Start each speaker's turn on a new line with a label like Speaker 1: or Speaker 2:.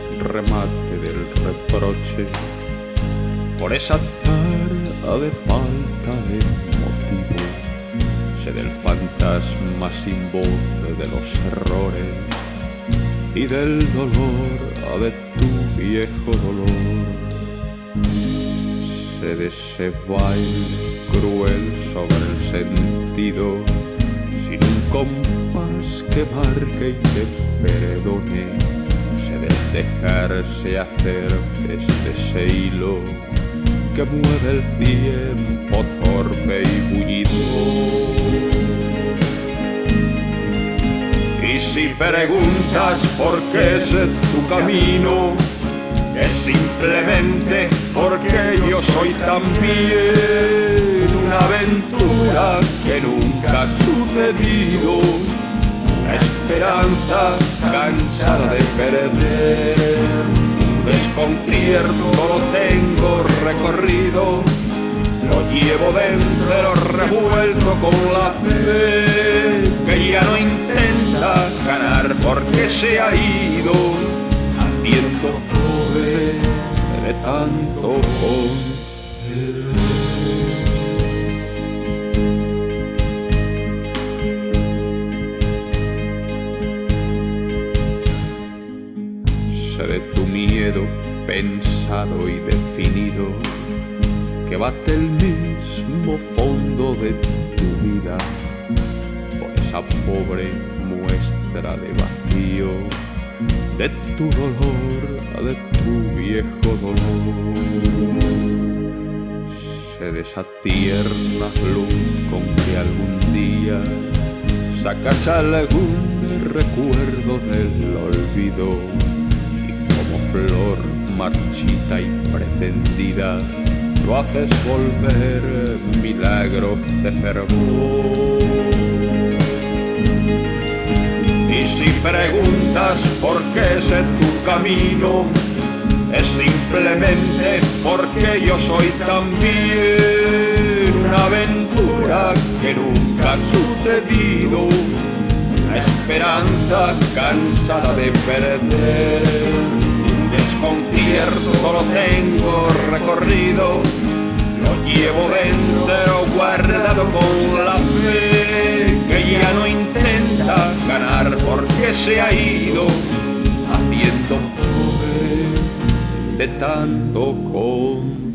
Speaker 1: remate del reproche por esa tarde de falta de motivo. Sé del fantasma sin voz de los errores y del dolor de tu viejo dolor. Sé de ese baile cruel sobre el sentido, sin un compás que marque y que perdone. Sé del dejarse hacer desde ese hilo que mueve el tiempo torpe y bullido. Y si preguntas por qué es tu camino, es simplemente porque yo soy también una aventura que nunca ha sucedido, una esperanza cansada de perder, un desconcierto lo tengo recorrido, lo llevo dentro revuelto con la fe que ya no intenta ganar porque se ha ido haciendo pobre de tanto conceder. Sé de tu miedo pensado y definido que bate el mismo fondo de tu vida por esa pobre muestra de vacío de tu dolor, de tu viejo dolor. Sé de esa tierna luz con que algún día sacas algún recuerdo del olvido y como flor marchita y pretendida lo haces volver milagro de fervor. Y si preguntas por qué es tu camino, es simplemente porque yo soy también una aventura que nunca ha sucedido, una esperanza cansada de perder, un desconcierto lo tengo recorrido, lo llevo dentro guardado con la fe que ya no intenta ganar porque se ha ido haciendo pobre de tanto con